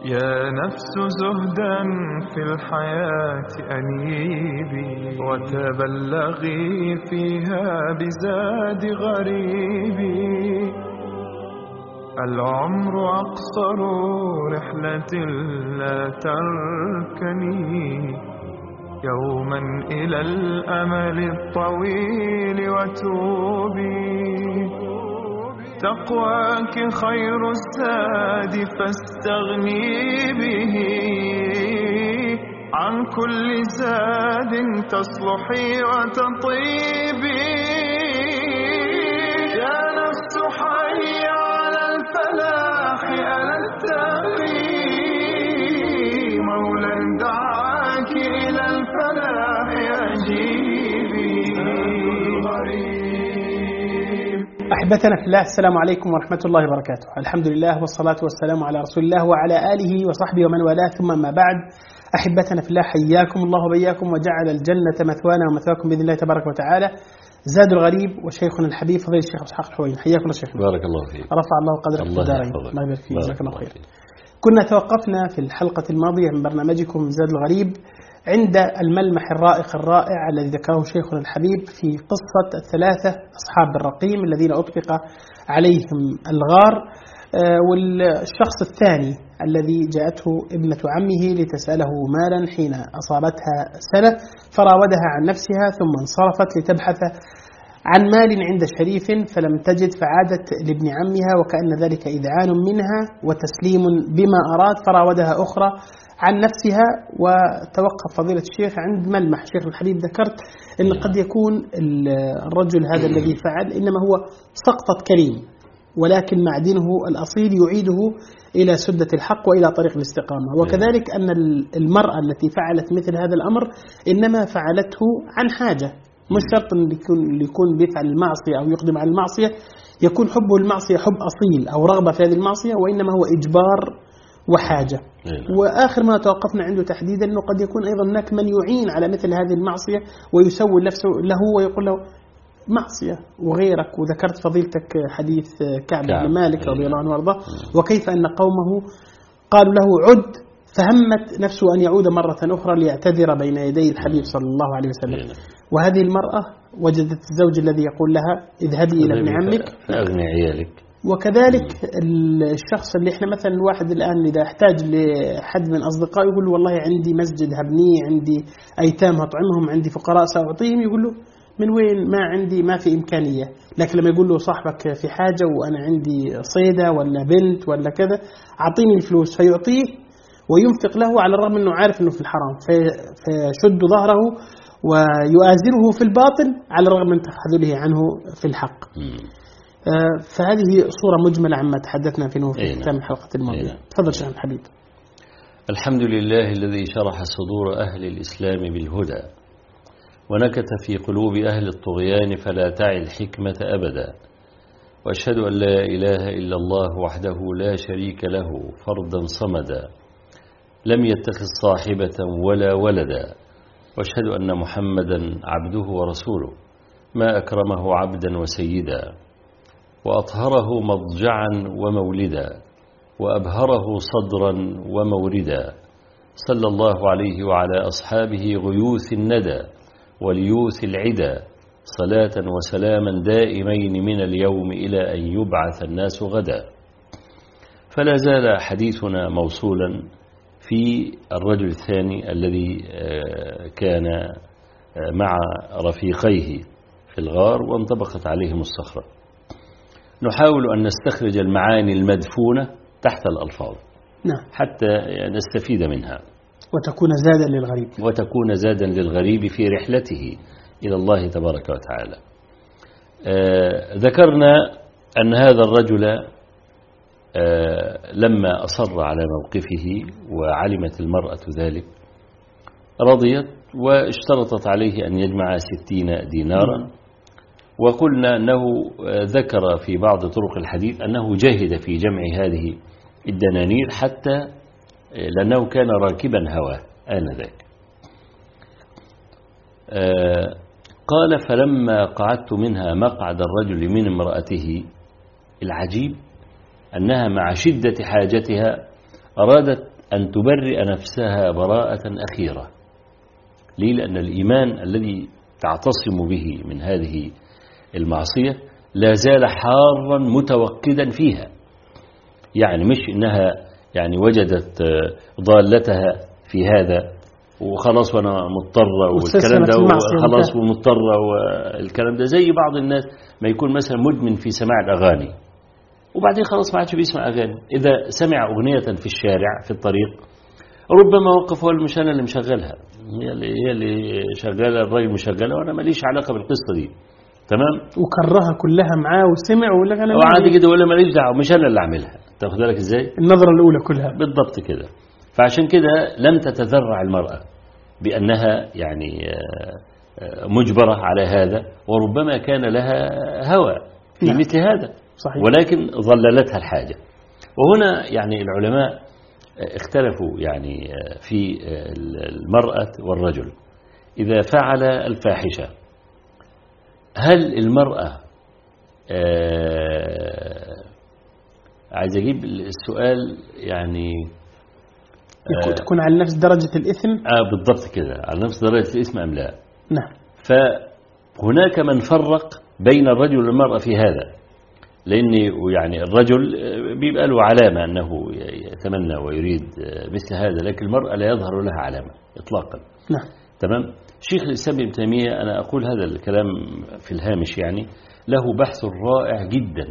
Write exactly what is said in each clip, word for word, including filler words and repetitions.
يا نفس زهدا في الحياة أنيبي، وتبلغي فيها بزاد غريبي. العمر أقصر رحلة لا تركني يوما إلى الأمل الطويل وتوبي. تقواك خير الزاد فاستغني به، عن كل زاد تصلحي وتطيبي. يا نفس حي على الفلاح ألا التقي، مولا دعاك إلى الفلاح أجيبي. أحبتنا في الله، السلام عليكم ورحمة الله وبركاته. الحمد لله والصلاة والسلام على رسول الله وعلى آله وصحبه ومن والاه، ثم ما بعد. أحبتنا في الله، حياكم الله وبياكم وجعل الجنة مثوانا ومثواكم بإذن الله تبارك وتعالى. زاد الغريب وشيخنا الحبيب فضيلة الشيخ إسحاق الحويني، حياكم الله شيخنا. بارك الله فيك. رفع الله قدرك في الدارين. الله يبارك فيك، جزاك الله خير. كنا توقفنا في الحلقة الماضية من برنامجكم زاد الغريب عند الملمح الرائق الرائع الذي ذكره شيخنا الحبيب في قصة الثلاثة أصحاب الرقيم الذين أطبق عليهم الغار، والشخص الثاني الذي جاءته ابنة عمه لتسأله مالا حين أصابتها سنة، فراودها عن نفسها ثم انصرفت لتبحث عن مال عند شريف فلم تجد، فعادت لابن عمها وكأن ذلك إذعان منها وتسليم بما أراد، فراودها أخرى عن نفسها. وتوقف فضيلة الشيخ عند ملمح شيخ الحبيب، ذكرت أن قد يكون الرجل هذا الذي فعل إنما هو سقطة كريم، ولكن معدنه الأصيل يعيده إلى سدة الحق وإلى طريق الاستقامة. وكذلك أن المرأة التي فعلت مثل هذا الأمر إنما فعلته عن حاجة، مش شرط أن يكون بيفعل المعصية أو يقدم على المعصية يكون حبه المعصية حب أصيل أو رغبة في هذه المعصية، وإنما هو إجبار وحاجة. وآخر ما توقفنا عنده تحديدا أنه قد يكون أيضا هناك من يعين على مثل هذه المعصية ويسول نفسه له ويقول له معصية وغيرك. وذكرت فضيلتك حديث كعب بن مالك رضي الله عنه وارضاه، وكيف أن قومه قالوا له عد، فهمت نفسه أن يعود مرة أخرى ليعتذر بين يدي الحبيب صلى الله عليه وسلم. وهذه المرأة وجدت الزوج الذي يقول لها اذهبي إلى ابن عمك فأغني عيالك. وكذلك الشخص اللي احنا مثلا الواحد الآن إذا احتاج لحد من أصدقائه يقول له والله عندي مسجد هبنيه، عندي أيتام هطعمهم، عندي فقراء سأعطيهم، يقول له من وين؟ ما عندي، ما في إمكانية. لكن لما يقول له صاحبك في حاجة وأنا عندي صيدة ولا بنت ولا كذا أعطيني الفلوس، فيعطيه وينفق له على الرغم أنه عارف أنه في الحرام، فيشد ظهره ويؤازره في الباطل على الرغم من تخاذله عنه في الحق. فهذه صورة مجملة عما تحدثنا فيه في ختام الحلقة الماضية. تفضل شيخ الحبيب. الحمد لله الذي شرح صدور أهل الإسلام بالهدى ونكت في قلوب أهل الطغيان فلا تعي الحكمة أبدا. وأشهد أن لا إله إلا الله وحده لا شريك له فردا صمدا لم يتخذ صاحبة ولا ولدا. وأشهد أن محمدا عبده ورسوله ما أكرمه عبدا وسيدا، وأطهره مضجعا ومولدا، وأبهره صدرا وموردا. صلى الله عليه وعلى أصحابه غيوث الندى وليوث العدا، صلاة وسلاما دائمين من اليوم إلى أن يبعث الناس غدا. فلا زال حديثنا موصولا في الرجل الثاني الذي كان مع رفيقيه في الغار وانطبقت عليهم الصخرة. نحاول أن نستخرج المعاني المدفونة تحت الألفاظ نعم. حتى نستفيد منها وتكون زادا للغريب وتكون زادا للغريب في رحلته إلى الله تبارك وتعالى. آه ذكرنا أن هذا الرجل آه لما أصر على موقفه وعلمت المرأة ذلك رضيت واشترطت عليه أن يجمع ستين دينارا. وقلنا أنه ذكر في بعض طرق الحديث أنه جاهد في جمع هذه الدنانير حتى لأنه كان راكبا هواه آنذاك. آه قال فلما قعدت منها مقعد الرجل من امرأته، العجيب أنها مع شدة حاجتها أرادت أن تبرئ نفسها براءة أخيرة. ليه؟ لأن الإيمان الذي تعتصم به من هذه المعصية لا زال حارا متوقدا فيها. يعني مش إنها يعني وجدت ضالتها في هذا وخلاص وأنا مضطرة والكلام ده خلاص ومضطرة والكلام ده، زي بعض الناس ما يكون مثلا مدمن في سماع الأغاني وبعدين خلاص ما عادش بيسمع أغاني. إذا سمع أغنية في الشارع في الطريق ربما وقف وقال مش أنا اللي مشغلها، هي اللي, هي اللي شغالة، الراجل مشغلها وأنا ماليش علاقة بالقصة دي، تمام؟ وكررها كلها معاه وسمع ولا أنا وعادي كده ولا ماليش دعوة، مش أنا اللي أعملها. تاخد بالك إزاي؟ النظرة الأولى كلها بالضبط كده. فعشان كده لم تتذرع المرأة بأنها يعني مجبرة على هذا، وربما كان لها هوى في نعم. مثل هذا صحيح. ولكن ظللتها الحاجة. وهنا يعني العلماء اختلفوا يعني في المرأة والرجل إذا فعل الفاحشة، هل المرأة آه عايز أجيب السؤال يعني آه تكون على نفس درجة الإثم؟ آه بالضبط كده، على نفس درجة الإثم أم لا؟ نعم. فهناك من فرق بين الرجل والمرأة في هذا، لأن يعني الرجل بيبقى له علامة أنه يتمنى ويريد مثل هذا، لكن المرأة لا يظهر لها علامة إطلاقا. نعم. تمام. شيخ الإسلام ابن تيمية، أنا أقول هذا الكلام في الهامش، يعني له بحث رائع جدا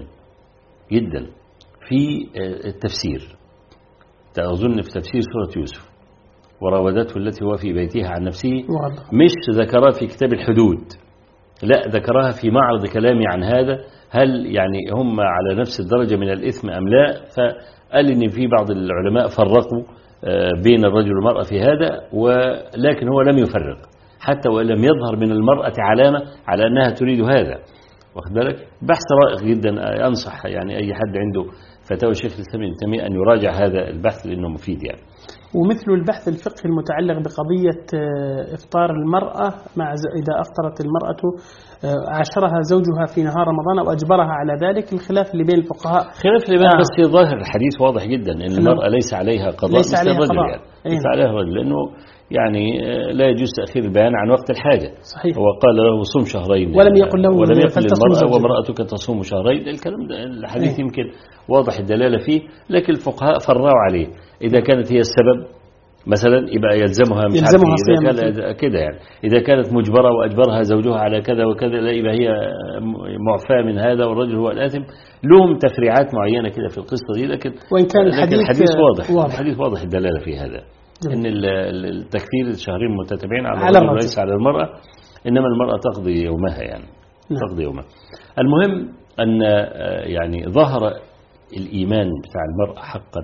جدا في التفسير. أظن في تفسير سورة يوسف، وراودته التي هو في بيتها عن نفسه، مش ذكرها في كتاب الحدود، لا ذكرها في معرض كلامي عن هذا، هل يعني هم على نفس الدرجة من الإثم أم لا. فقال إن في بعض العلماء فرقوا بين الرجل والمرأة في هذا، ولكن هو لم يفرق حتى ولم يظهر من المرأة علامة على أنها تريد هذا. واخد بالك؟ بحث رائع جدا، أنصح يعني أي حد عنده فتاوى الشيخ الإسلام ابن تيمية أن يراجع هذا البحث لأنه مفيد يعني. ومثل البحث الفقهي المتعلق بقضية إفطار المرأة مع إذا أفطرت المرأة عاشرها زوجها في نهار رمضان أو أجبرها على ذلك، الخلاف اللي بين الفقهاء خلاف اللي بين آه. بس ظاهر الحديث واضح جدا أن المرأة ليس عليها قضاء ليس عليها الرجل قضاء. يعني. ليس عليها الرجل، لأنه يعني لا يجوز تأخير البيان عن وقت الحاجة. صحيح. هو قال له صم شهرين ولم يقل له ولم يقل للمرأة وامرأتك تصوم شهرين. الكلام ده الحديث أيه. يمكن واضح الدلالة فيه، لكن الفقهاء فرعوا عليه. إذا كانت هي السبب مثلا يبقى يلزمها مش يلزمها عارف إذا كان كده يعني، إذا كانت مجبرة وأجبرها زوجها على كذا وكذا لا يبقى هي معفاة من هذا والرجل هو الآثم. لهم تفريعات معينة كده في القصة دي، لكن وإن كان الحديث, الحديث واضح. واضح الحديث واضح الدلالة في هذا جميل. إن التكفير الشهرين متتابعين على, على الرجل وليس على المرأة، إنما المرأة تقضي يومها يعني نعم. تقضي يومها. المهم أن يعني ظهر الإيمان بتاع المرأة حقا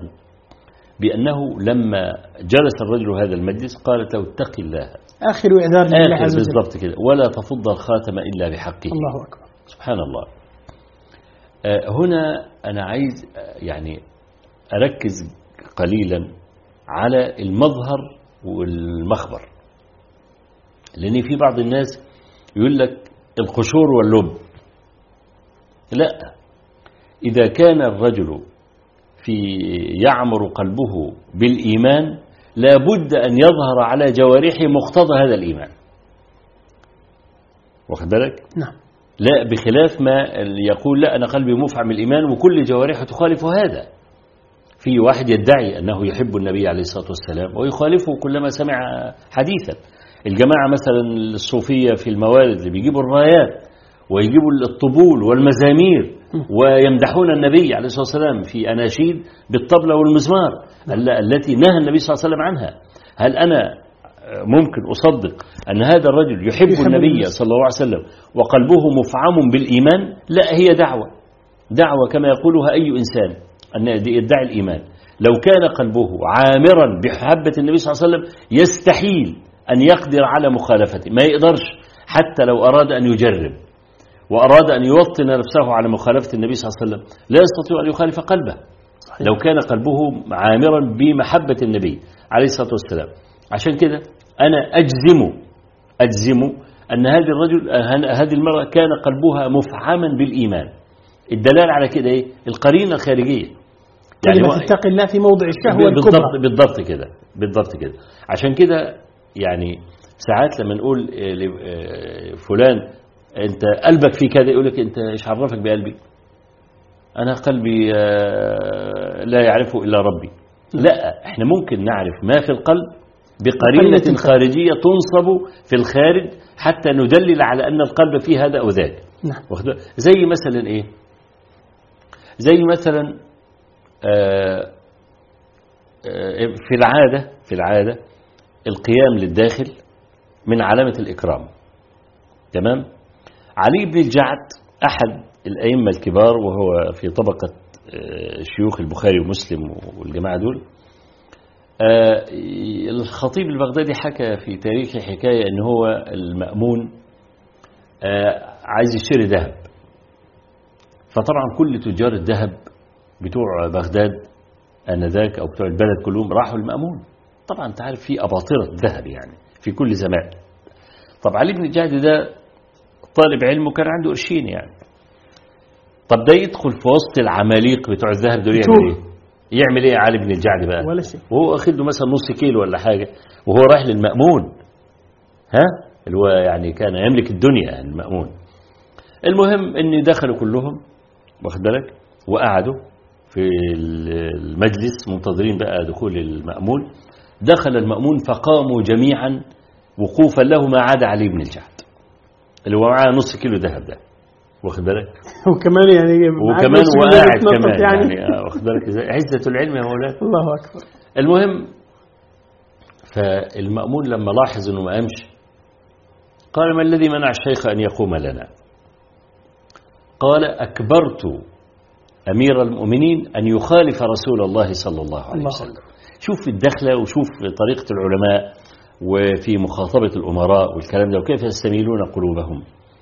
بأنه لما جلس الرجل هذا المجلس قالت له اتق الله، آخر إعذار لله عز وجل بالضبط كده، ولا تفض الخاتم إلا بحقه. الله أكبر. سبحان الله. هنا أنا عايز يعني أركز قليلا على المظهر والمخبر، لأن في بعض الناس يقول لك القشور واللب. لا، إذا كان الرجل في يعمر قلبه بالإيمان لابد أن يظهر على جوارحه مقتضى هذا الإيمان. واخد بالك؟ نعم. لا بخلاف ما يقول لا أنا قلبي مفعم الإيمان وكل جوارحه تخالف هذا. في واحد يدعي أنه يحب النبي عليه الصلاة والسلام ويخالفه كلما سمع حديثا. الجماعة مثلا الصوفية في الموالد اللي بيجيبوا الرايات ويجيبوا الطبول والمزامير ويمدحون النبي عليه الصلاة والسلام في أناشيد بالطبلة والمزمار التي نهى النبي صلى الله عليه وسلم عنها. هل أنا ممكن أصدق أن هذا الرجل يحب, يحب النبي صلى الله عليه وسلم وقلبه مفعم بالإيمان؟ لا، هي دعوة دعوة كما يقولها أي إنسان أن يدعي الإيمان. لو كان قلبه عامرا بحبة النبي صلى الله عليه وسلم يستحيل أن يقدر على مخالفته، ما يقدرش حتى لو أراد أن يجرب وأراد أن يوطن نفسه على مخالفة النبي صلى الله عليه وسلم لا يستطيع أن يخالف قلبه. صحيح. لو كان قلبه عامرا بمحبة النبي عليه الصلاة والسلام. عشان كده أنا أجزم أجزم أن هذه الرجل هذه المرأة كان قلبها مفعما بالإيمان. الدلالة على كده إيه؟ القرينة الخارجية. يعني كلمة اتقي الله في موضع الشهوة بالضبط الكبرى. بالضبط كده بالضبط كده. عشان كده يعني ساعات لما نقول فلان انت قلبك فيه كذا، يقول لك انت ايش عرفك بقلبي؟ انا قلبي لا يعرفه الا ربي. لا، احنا ممكن نعرف ما في القلب بقرينة خارجية تنصب في الخارج حتى ندلل على ان القلب فيه هذا او ذاك. نعم. زي مثلا ايه؟ زي مثلا آآ آآ في العادة في العادة القيام للداخل من علامة الإكرام. تمام؟ علي بن الجعد أحد الأئمة الكبار، وهو في طبقة شيوخ البخاري ومسلم والجماعة دول. الخطيب البغدادي حكى في تاريخه حكاية أن هو المأمون عايز يشتري ذهب، فطبعا كل تجار الذهب بتوع بغداد آنذاك أو بتوع البلد كلهم راحوا المأمون. طبعا انت عارف في أباطرة ذهب يعني في كل زمان. طب علي بن الجعد ده طالب علم وكان عنده قرشين يعني. طب ده يدخل في وسط العماليق بتوع الذهب دول يعمل ايه؟ يعمل ايه علي بن الجعد بقى؟ ولا شيء. وهو اخد له مثلا نص كيلو ولا حاجة وهو رايح للمأمون، ها اللي هو يعني كان يملك الدنيا يعني المأمون. المهم ان دخلوا كلهم واخد بالك وقعدوا في المجلس منتظرين بقى دخول المأمون. دخل المأمون فقاموا جميعا وقوفا له ما عدا علي بن الجعد اللي هو معاه نص كيلو ذهب ده واخد بالك، وكمان يعني وكمان وقاعد كمان يعني, يعني واخد بالك ازاي عزة العلم يا مولانا. الله أكبر. المهم فالمأمون لما لاحظ انه ما قامش قال ما الذي منع الشيخ ان يقوم لنا؟ قال أكبرت أمير المؤمنين أن يخالف رسول الله صلى الله عليه وسلم. شوف الدخلة وشوف طريقة العلماء وفي مخاطبة الأمراء والكلام ده وكيف يستميلون قلوبهم.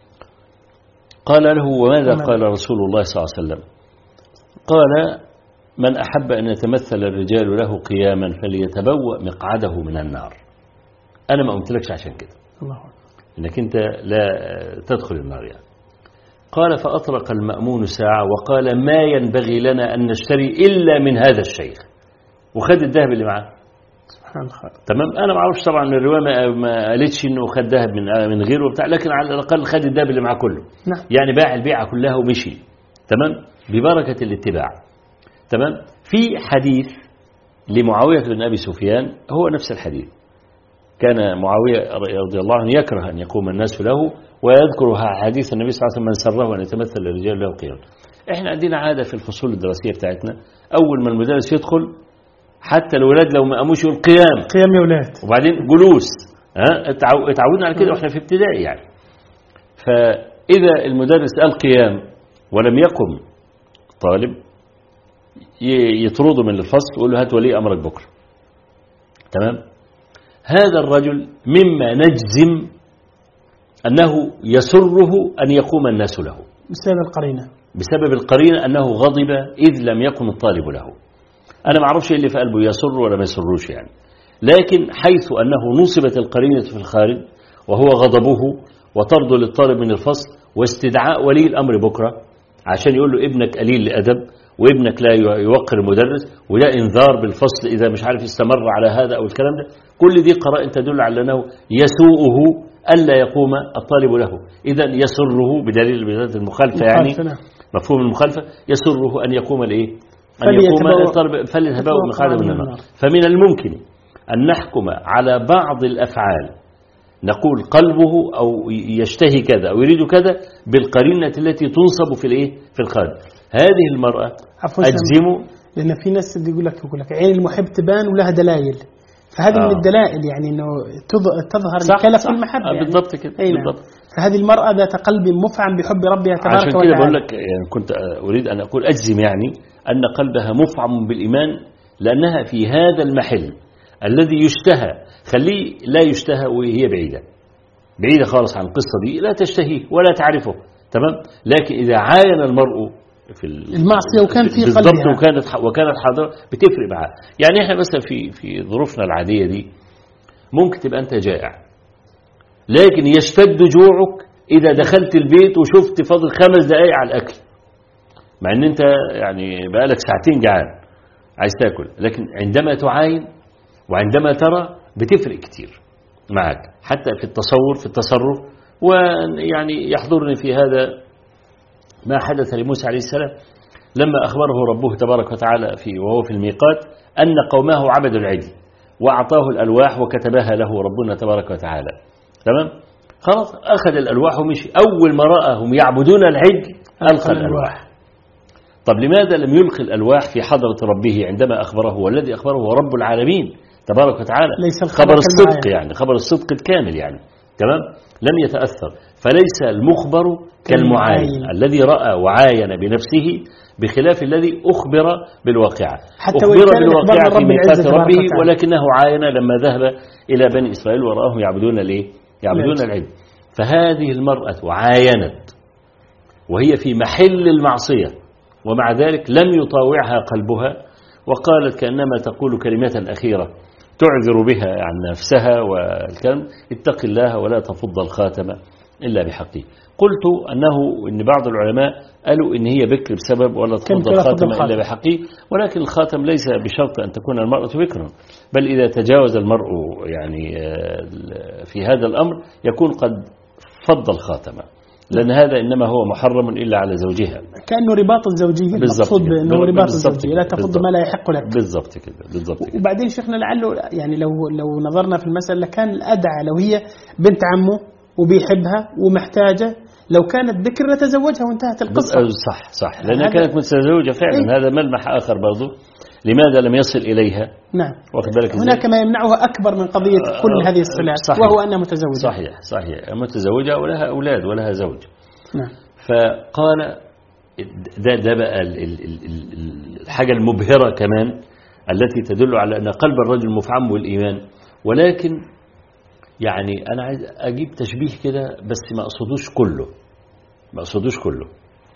قال له وماذا قال رسول الله صلى الله عليه وسلم؟ قال من أحب أن يتمثل الرجال له قياما فليتبوأ مقعده من النار. أنا ما قلتلكش عشان كده الله إنك أنت لا تدخل النار يعني. قال فأطرق المأمون ساعة وقال ما ينبغي لنا أن نشتري إلا من هذا الشيخ، وخد الذهب اللي معاه. سبحان الله. تمام. أنا ما أعرفش طبعا الرواية ما قالتش إنه خد ذهب من من غيره وبتاع، لكن على الأقل خد الذهب اللي معاه كله. نعم. يعني باع البيعة كلها ومشي. تمام. ببركة الاتباع. تمام. في حديث لمعاوية بن أبي سفيان هو نفس الحديث. كان معاوية رضي الله عنه يكره أن يقوم الناس له ويذكر حديث النبي صلى الله عليه وسلم من سره أن يتمثل الرجال له قيام. احنا عندنا عادة في الفصول الدراسية بتاعتنا أول ما المدرس يدخل حتى الولاد لو ما قاموش يقول قيام قيام يا ولاد وبعدين جلوس. ها اتعودنا على كده واحنا في ابتدائي يعني. فإذا المدرس قال قيام ولم يقم طالب يطرده من الفصل ويقول له هات ولي أمرك بكرة. تمام. هذا الرجل مما نجزم أنه يسره أن يقوم الناس له بسبب القرينة بسبب القرينة أنه غضب إذ لم يقم الطالب له. أنا ما أعرفش اللي في قلبه يسر ولا ما يسروش يعني، لكن حيث أنه نصبت القرينة في الخارج وهو غضبه وطرد للطالب من الفصل واستدعاء ولي الأمر بكرة عشان يقول له ابنك قليل لأدب وابنك لا يوقر المدرس ولا إنذار بالفصل إذا مش عارف استمر على هذا أو الكلام ده، كل دي قرائن تدل على أنه يسوءه ألا يقوم الطالب له. إذا يسره بدليل بذات المخالفة يعني مفهوم المخالفة يسره أن يقوم الإيه؟ أن يقوم الطالب فليتبوأ مقعده من النار. فمن الممكن أن نحكم على بعض الأفعال نقول قلبه أو يشتهي كذا أو يريد كذا بالقرينة التي تنصب في الإيه؟ في الخارج. هذه المرأة أجزم، لأن في ناس يقول لك يقول لك عين المحب تبان ولها دلائل، فهذه آه. من الدلائل يعني انه تظهر الكلى في المحبه. آه يعني. بالضبط كده بالضبط. فهذه المراه ذات قلب مفعم بحب ربها تبارك وتعالى. عشان كده بقول لك يعني كنت اريد ان اقول اجزم يعني ان قلبها مفعم بالايمان لانها في هذا المحل الذي يشتهى. خليه لا يشتهى وهي بعيده بعيده خالص عن القصه دي، لا تشتهيه ولا تعرفه. تمام. لكن اذا عاين المرء في المعصيه وكان في قلبها بالضبط وكانت وكانت حاضره بتفرق معاه. يعني احنا مثلا في في ظروفنا العاديه دي ممكن تبقى انت جائع لكن يشتد جوعك اذا دخلت البيت وشفت فاضل خمس دقائق على الاكل، مع ان انت يعني بقالك ساعتين جعان عايز تاكل، لكن عندما تعاين وعندما ترى بتفرق كتير معك، حتى في التصور في التصرف. ويعني يحضرني في هذا ما حدث لموسى عليه السلام لما أخبره ربه تبارك وتعالى في وهو في الميقات أن قومه عبدوا العجل وأعطاه الألواح وكتبها له ربنا تبارك وتعالى. تمام، خلاص أخذ الألواح ومشي. أول ما رأهم يعبدون العجل ألقى الألواح. طب لماذا لم يلقي الألواح في حضرة ربه عندما أخبره؟ والذي أخبره هو رب العالمين تبارك وتعالى، ليس خبر الصدق يعني خبر الصدق الكامل يعني. تمام، لم يتأثر. فليس المخبر كالمعاين الذي رأى وعاين بنفسه، بخلاف الذي أخبر بالواقعة. أخبر بالواقعة في ميقات ربه، ولكنه عاين لما ذهب إلى بني إسرائيل ورآهم يعبدون ليه؟ يعبدون العجل. فهذه المرأة عاينت وهي في محل المعصية، ومع ذلك لم يطاوعها قلبها، وقالت كأنما تقول كلمة أخيرة تعذر بها عن نفسها والكلام: اتق الله ولا تفض الخاتم إلا بحقه. قلت أنه إن بعض العلماء قالوا إن هي بكر بسبب ولا تفض الخاتم إلا بحقه، ولكن الخاتم ليس بشرط أن تكون المرأة بكرا، بل إذا تجاوز المرء يعني في هذا الأمر يكون قد فض الخاتم، لأن هذا إنما هو محرم إلا على زوجها، كأنه رباط الزوجية. المقصود بأنه رباط الزوجية، لا تفض ما لا يحق لك. بالضبط كده، بالضبط كده. وبعدين شيخنا لعله يعني لو لو نظرنا في المسألة كان الأدعى لو هي بنت عمه وبيحبها ومحتاجة، لو كانت بكر لتزوجها وانتهت القصة. صح صح، لأنها كانت متزوجة فعلا. إيه؟ هذا ملمح آخر برضو، لماذا لم يصل إليها؟ نعم، واخد بالك إزاي؟ هناك ما يمنعها أكبر من قضية كل هذه الصلات، وهو أنها متزوجة. صحيح صحيح، متزوجة ولها أولاد ولها زوج. نعم. فقال ده, ده بقى الحاجة المبهرة كمان التي تدل على أن قلب الرجل مفعم بالإيمان. ولكن يعني أنا عايز أجيب تشبيه كده بس ما أقصدوش كله، ما أقصدوش كله.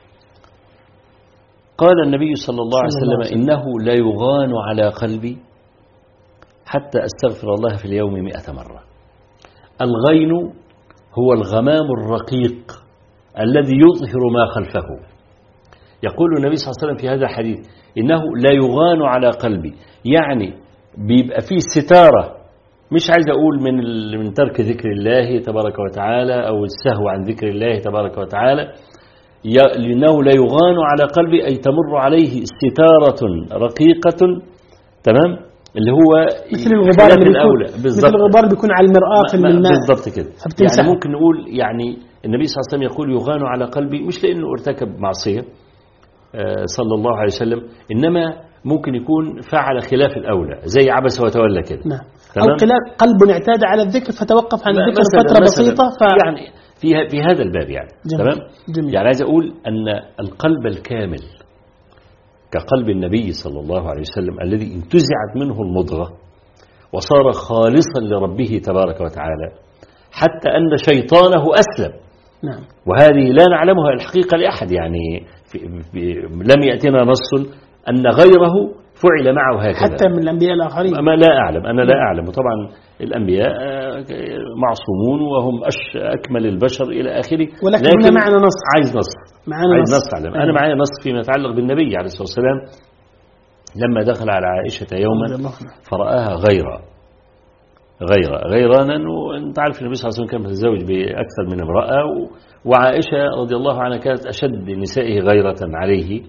قال النبي صلى الله عليه وسلم: إنه لا يغان على قلبي حتى أستغفر الله في اليوم مئة مرة. الغين هو الغمام الرقيق الذي يظهر ما خلفه. يقول النبي صلى الله عليه وسلم في هذا الحديث: إنه لا يغان على قلبي، يعني بيبقى فيه ستارة، مش عايز أقول من من ترك ذكر الله تبارك وتعالى أو السهو عن ذكر الله تبارك وتعالى، لأنه لا يغان على قلبي أي تمر عليه ستارة رقيقة. تمام، اللي هو مثل الغبار الأولى، مثل الغبار بيكون على المرآة في الماء. بالضبط كده. يعني ممكن نقول يعني النبي صلى الله عليه وسلم يقول يغان على قلبي، مش لأنه ارتكب معصية صلى الله عليه وسلم، إنما ممكن يكون فعل خلاف الأولى زي عبس وتولى كده. نعم. أو قلب اعتاد على الذكر فتوقف عن الذكر فترة بسيطة ف... يعني في في هذا الباب يعني. تمام. يعني عايز أقول أن القلب الكامل كقلب النبي صلى الله عليه وسلم الذي انتزعت منه المضغة وصار خالصا لربه تبارك وتعالى، حتى أن شيطانه أسلم. نعم. وهذه لا نعلمها الحقيقة لأحد، يعني في في لم يأتنا نص أن غيره فعل معه هكذا حتى من الأنبياء الآخرين. ما لا أعلم، أنا لا أعلم. وطبعا الأنبياء معصومون وهم أش أكمل البشر إلى آخره، ولكن هنا معنا نص. عايز نص معنا عايز نص. نص علم. أنا معايا نص فيما يتعلق بالنبي عليه الصلاة والسلام لما دخل على عائشة يوما فرآها غيرا غيرا غيرانا. وأنت عارف النبي صلى الله عليه وسلم كان متزوج بأكثر من امرأة، وعائشة رضي الله عنها كانت أشد نسائه غيرة عليه.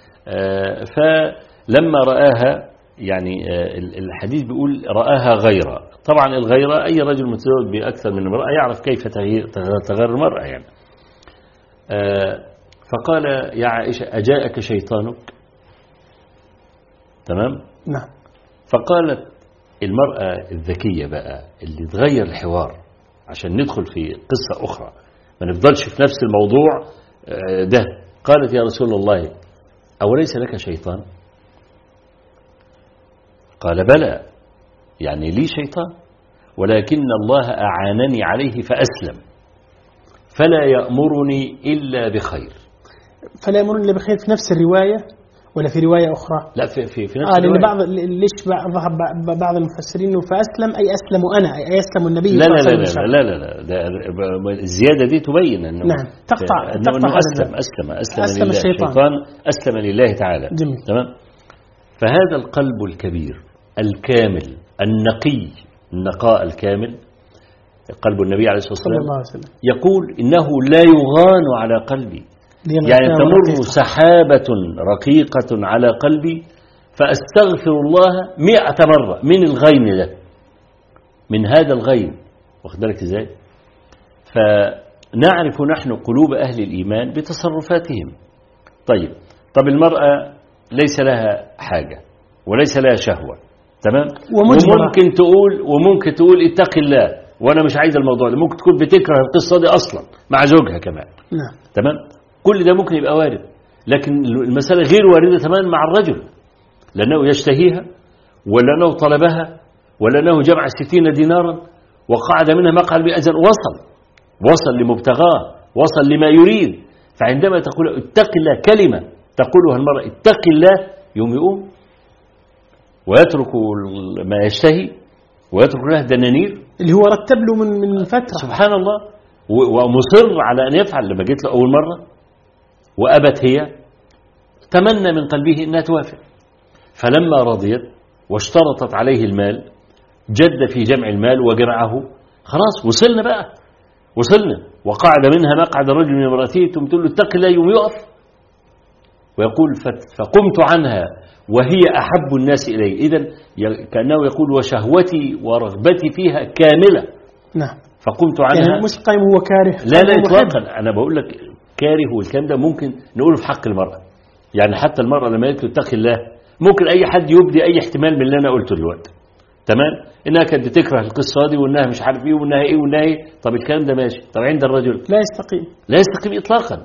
فلما رآها، يعني الحديث بيقول رآها غيرة، طبعا الغيرة أي رجل متزوج بأكثر من امرأة يعرف كيف تغير المرأة يعني. فقال: يا عائشة أجاءك شيطانك؟ تمام. نعم. فقالت المرأة الذكية بقى اللي تغير الحوار عشان ندخل في قصة أخرى ما نفضلش في نفس الموضوع ده. قالت: يا رسول الله أوليس لك شيطان؟ قال: بلى، يعني لي شيطان، ولكن الله أعانني عليه فأسلم، فلا يأمرني إلا بخير. فلا يأمرني إلا بخير في نفس الرواية ولا في رواية أخرى؟ لا في في, في نفس آه الرواية. لأن بعض ليش ذهب بعض المفسرين إنه فأسلم أي أسلم أنا أي أسلم النبي لا لا لا لا لا لا لا الزيادة دي تبين أنه نعم تقطع أنه, أنه أسلم أسلم أسلم, أسلم لله الشيطان. الشيطان أسلم لله تعالى. جميل. تمام. فهذا القلب الكبير الكامل النقي النقاء الكامل قلب النبي عليه الصلاة صلى الله والسلام عليه وسلم يقول إنه لا يغان على قلبي، يعني تمر سحابة رقيقة على قلبي فأستغفر الله مئة مرة من الغين ده، من هذا الغين، واخد بالك ازاي؟ فنعرف نحن قلوب أهل الإيمان بتصرفاتهم. طيب طب المرأة ليس لها حاجة وليس لها شهوة، تمام، وممكن تقول وممكن تقول اتق الله وانا مش عايز الموضوع ده، ممكن تكون بتكره القصة دي اصلا مع زوجها كمان، نعم، تمام، كل ده ممكن يبقى وارد، لكن المسألة غير واردة تماما مع الرجل، لأنه يشتهيها ولأنه طلبها ولأنه جمع ستين دينارا وقعد منها مقعد بأذن، وصل وصل لمبتغاه، وصل لما يريد. فعندما تقول اتق الله كلمة تقولها المرأة اتق الله، يوم يقوم ويترك ما يشتهي ويترك له الدنانير اللي هو رتب له من من فترة، سبحان الله، ومصر على أن يفعل. لما جيت له أول مرة وأبت هي، تمنى من قلبه أنها توافق، فلما رضيت واشترطت عليه المال جد في جمع المال وجمعه، خلاص وصلنا بقى، وصلنا، وقعد منها مقعد الرجل من امرأته، ثم تقول له اتق الله، يوم يقف ويقول فقمت عنها وهي أحب الناس إلي. إذن كأنه يقول وشهوتي ورغبتي فيها كاملة، نعم، فقمت عنها، يعني مش قايم هو كاره، لا لا إطلاقا، أنا بقول لك كاره، والكلام ده ممكن نقوله في حق المرأة، يعني حتى المرأة لما قالت له اتق الله ممكن أي حد يبدي أي احتمال من اللي أنا قلته دلوقتي، تمام، إنها كانت بتكره القصة دي وإنها مش عارف إيه وإنها إيه وإنها إيه، طب الكلام ده ماشي، طب عند الرجل لا يستقيم، لا يستقيم إطلاقا.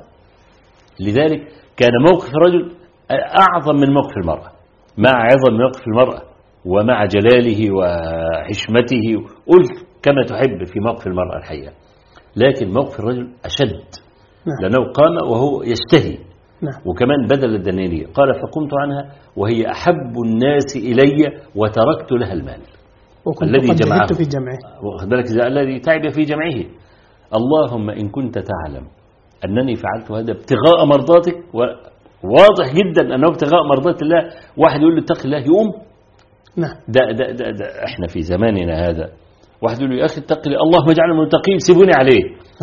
لذلك كان موقف الرجل أعظم من موقف المرأة، مع عظم موقف المرأة ومع جلاله وحشمته، قلت كما تحب في موقف المرأة الحقيقة، لكن موقف الرجل أشد، نعم، لأنه قام وهو يشتهي، نعم، وكمان بدل الدنانير، قال فقمت عنها وهي أحب الناس إلي وتركت لها المال الذي جمعه في جمعه، واخد بالك الذي تعب في جمعه. اللهم إن كنت تعلم أنني فعلت هذا ابتغاء مرضاتك، وواضح جدا أنه ابتغاء مرضات الله. واحد يقول له اتق الله يقوم، نعم، ده, ده, ده, ده احنا في زماننا هذا، واحد يقول له يا أخي اتق الله، اللهم اجعلنا من المتقين، سيبوني عليه،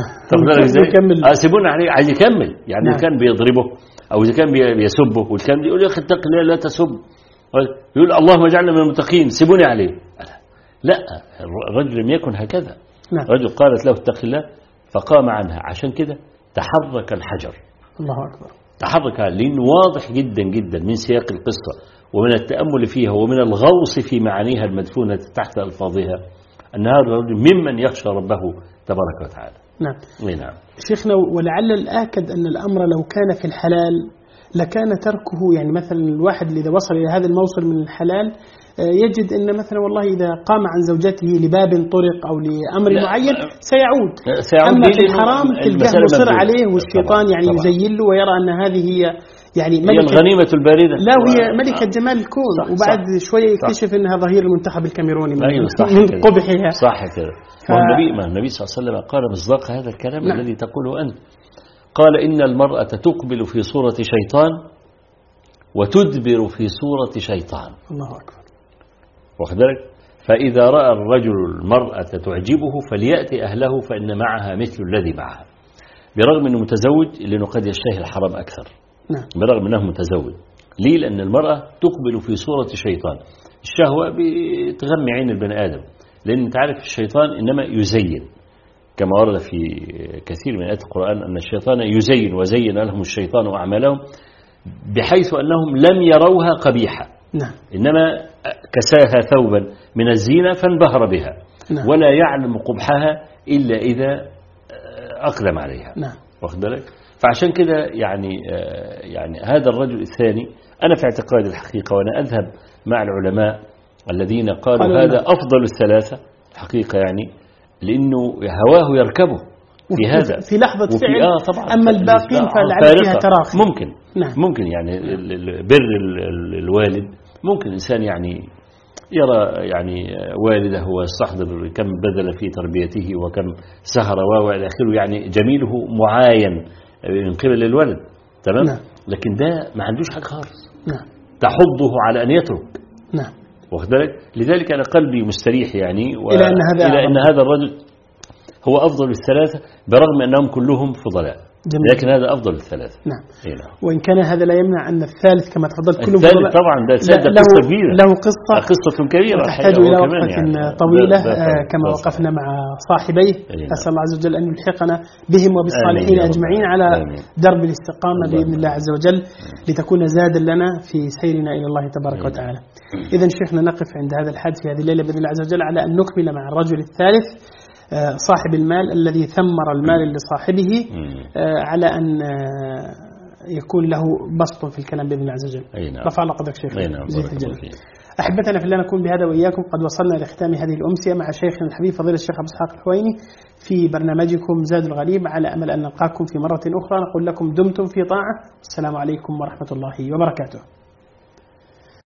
يكمل، آه سيبوني عليه، عايز يكمل، يعني نعم، إذا كان بيضربه أو إذا كان بيسبه والكلام يقول يا أخي اتق الله لا تسب، يقول اللهم اجعلنا من المتقين سيبوني عليه، لا، الرجل لم يكن هكذا، نعم، الرجل قالت له اتق الله فقام عنها، عشان كده تحرك الحجر، الله أكبر، تحرك، لأنه واضح جدا جدا من سياق القصة ومن التأمل فيها ومن الغوص في معانيها المدفونة تحت ألفاظها أن هذا الرجل ممن يخشى ربه تبارك وتعالى. نعم، نعم شيخنا، ولعل الآكد أن الأمر لو كان في الحلال لكان تركه، يعني مثلا الواحد إذا وصل إلى هذا الموصل من الحلال يجد أن مثلا والله إذا قام عن زوجته لباب طرق أو لأمر معين سيعود, سيعود أما في الحرام تلقاه مصر عليه، والشيطان يعني يزين له ويرى أن هذه هي يعني ملكة الغنيمة الباردة، لا وهي ملكة جمال الكون، صح وبعد صح شوية يكتشف أنها ظهير المنتخب الكاميروني من, أيوة من قبحها، صح كده. ف... والنبي ما النبي صلى الله عليه وسلم قال مصداق هذا الكلام نعم. الذي تقوله أنت، قال إن المرأة تقبل في صورة شيطان وتدبر في صورة شيطان، الله أكبر، واخد بالك؟ فإذا رأى الرجل المرأة تعجبه فليأتي أهله فإن معها مثل الذي معها، برغم أنه متزوج لأنه قد يشتهي الحرام أكثر، نعم، برغم أنه متزوج. ليه؟ لأن المرأة تقبل في صورة شيطان، الشهوة بتغمي عين البني آدم، لأن تعرف الشيطان إنما يزين، كما ورد في كثير من آيات القرآن أن الشيطان يزين وزين لهم الشيطان أعمالهم بحيث أنهم لم يروها قبيحة، نعم، إنما كساها ثوبا من الزينة فانبهر بها، نعم، ولا يعلم قبحها إلا إذا أقدم عليها، نعم، واخد بالك؟ فعشان كده يعني يعني هذا الرجل الثاني، أنا في اعتقادي الحقيقة وأنا أذهب مع العلماء الذين قالوا هذا الله. أفضل الثلاثة الحقيقة، يعني لأنه هواه يركبه في هذا في لحظة فعل، آه طبعا، أما الباقين فلعل فيها تراخي، ممكن نعم. ممكن يعني بر الوالد، ممكن الإنسان يعني يرى يعني والده ويستحضر كم بذل في تربيته وكم سهر وإلى آخره، يعني جميله معاين من قبل الولد، تمام، نعم. لكن ده ما عندوش حاجة خالص، نعم. تحضه على أن يترك. نعم. واخد بالك؟ لذلك أنا قلبي مستريح يعني و... إلى أن هذا إلى أن هذا الرجل هو أفضل الثلاثة برغم أنهم كلهم فضلاء. جميل. لكن هذا أفضل الثلاثة. نعم. نعم. وإن كان هذا لا يمنع أن الثالث كما تفضلت كلهم الثالث طبعا ده له قصة كبيرة، له قصة قصة كبيرة تحتاج إلى وقفة يعني طويلة ده ده كما ده وقفنا مع صاحبيه. أسأل الله عز وجل أن يلحقنا بهم وبالصالحين أجمعين على درب الاستقامة بإذن الله عز وجل لتكون زادا لنا في سيرنا إلى الله تبارك وتعالى. إذن شيخنا نقف عند هذا الحد في هذه الليلة بإذن الله عز وجل على أن نكمل مع الرجل الثالث صاحب المال الذي ثمر المال لصاحبه على أن يكون له بسط في الكلام بإذن الله عز وجل. رفع الله قدرك شيخ. أحبتنا في الله، نكون بهذا وإياكم قد وصلنا لختام هذه الأمسية مع شيخنا الحبيب فضيلة الشيخ أبو إسحاق الحويني في برنامجكم زاد الغريب، على أمل أن نلقاكم في مرة أخرى. نقول لكم دمتم في طاعة، والسلام عليكم ورحمة الله وبركاته.